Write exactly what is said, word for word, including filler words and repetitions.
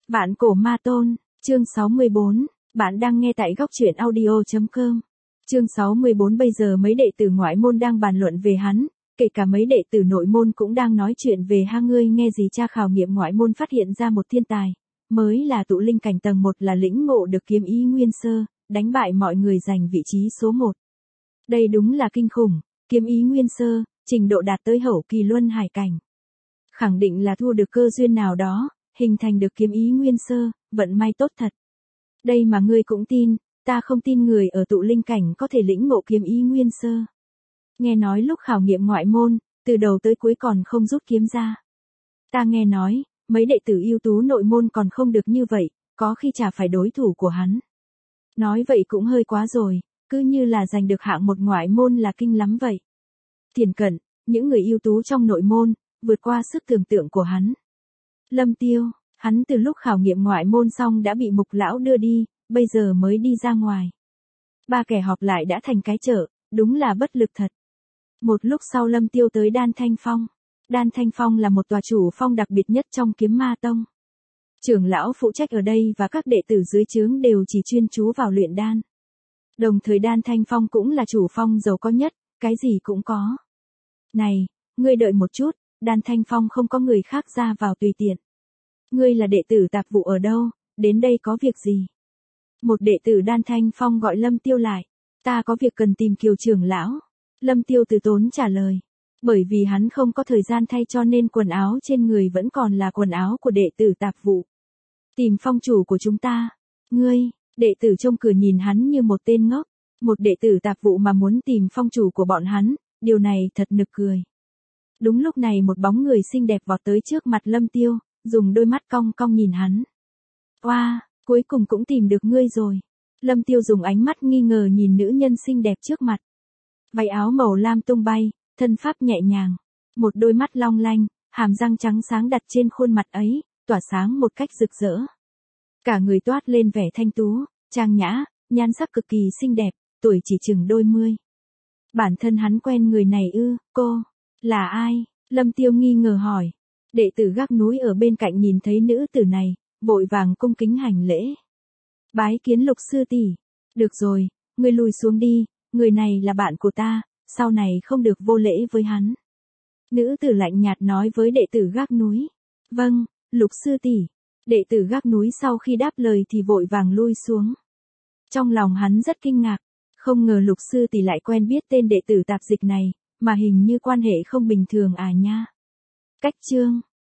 Vạn cổ ma tôn, chương sáu mươi bốn, bạn đang nghe tại góc truyện audio chấm com. Chương sáu mươi bốn bây giờ mấy đệ tử ngoại môn đang bàn luận về hắn, kể cả mấy đệ tử nội môn cũng đang nói chuyện về ha ngươi nghe gì cha khảo nghiệm ngoại môn phát hiện ra một thiên tài, mới là tụ linh cảnh tầng một là lĩnh ngộ được kiếm ý nguyên sơ, đánh bại mọi người giành vị trí số một. Đây đúng là kinh khủng, kiếm ý nguyên sơ, trình độ đạt tới hậu kỳ luân hải cảnh. Khẳng định là thu được cơ duyên nào đó, hình thành được kiếm ý nguyên sơ, vận may tốt thật. Đây mà ngươi cũng tin, ta không tin người ở tụ linh cảnh có thể lĩnh ngộ kiếm ý nguyên sơ. Nghe nói lúc khảo nghiệm ngoại môn, từ đầu tới cuối còn không rút kiếm ra. Ta nghe nói, mấy đệ tử ưu tú nội môn còn không được như vậy, có khi chả phải đối thủ của hắn. Nói vậy cũng hơi quá rồi, cứ như là giành được hạng một ngoại môn là kinh lắm vậy. Thiền Cận, những người ưu tú trong nội môn, vượt qua sức tưởng tượng của hắn. Lâm Tiêu, hắn từ lúc khảo nghiệm ngoại môn xong đã bị Mục lão đưa đi, bây giờ mới đi ra ngoài. Ba kẻ họp lại đã thành cái chợ, đúng là bất lực thật. Một lúc sau Lâm Tiêu tới Đan Thanh Phong. Đan Thanh Phong là một tòa chủ phong đặc biệt nhất trong Kiếm Ma Tông. Trưởng lão phụ trách ở đây và các đệ tử dưới trướng đều chỉ chuyên chú vào luyện đan. Đồng thời Đan Thanh Phong cũng là chủ phong giàu có nhất, cái gì cũng có. Này, ngươi đợi một chút, Đan Thanh Phong không có người khác ra vào tùy tiện. Ngươi là đệ tử tạp vụ ở đâu, đến đây có việc gì? Một đệ tử Đan Thanh Phong gọi Lâm Tiêu lại. Ta có việc cần tìm Kiều trưởng lão. Lâm Tiêu từ tốn trả lời. Bởi vì hắn không có thời gian thay cho nên quần áo trên người vẫn còn là quần áo của đệ tử tạp vụ. Tìm phong chủ của chúng ta. Ngươi, đệ tử trông cửa nhìn hắn như một tên ngốc. Một đệ tử tạp vụ mà muốn tìm phong chủ của bọn hắn, điều này thật nực cười. Đúng lúc này một bóng người xinh đẹp vọt tới trước mặt Lâm Tiêu, dùng đôi mắt cong cong nhìn hắn. Oa, wow, cuối cùng cũng tìm được ngươi rồi. Lâm Tiêu dùng ánh mắt nghi ngờ nhìn nữ nhân xinh đẹp trước mặt. Váy áo màu lam tung bay, thân pháp nhẹ nhàng, một đôi mắt long lanh, hàm răng trắng sáng đặt trên khuôn mặt ấy, tỏa sáng một cách rực rỡ. Cả người toát lên vẻ thanh tú, trang nhã, nhan sắc cực kỳ xinh đẹp, tuổi chỉ chừng đôi mươi. Bản thân hắn quen người này ư, cô, là ai? Lâm Tiêu nghi ngờ hỏi. Đệ tử gác núi ở bên cạnh nhìn thấy nữ tử này, vội vàng cung kính hành lễ. Bái kiến Lục sư tỷ. Được rồi, ngươi lùi xuống đi, người này là bạn của ta, sau này không được vô lễ với hắn. Nữ tử lạnh nhạt nói với đệ tử gác núi. Vâng, Lục sư tỷ. Đệ tử gác núi sau khi đáp lời thì vội vàng lui xuống. Trong lòng hắn rất kinh ngạc, không ngờ Lục sư tỷ lại quen biết tên đệ tử tạp dịch này, mà hình như quan hệ không bình thường à nha. Cách chương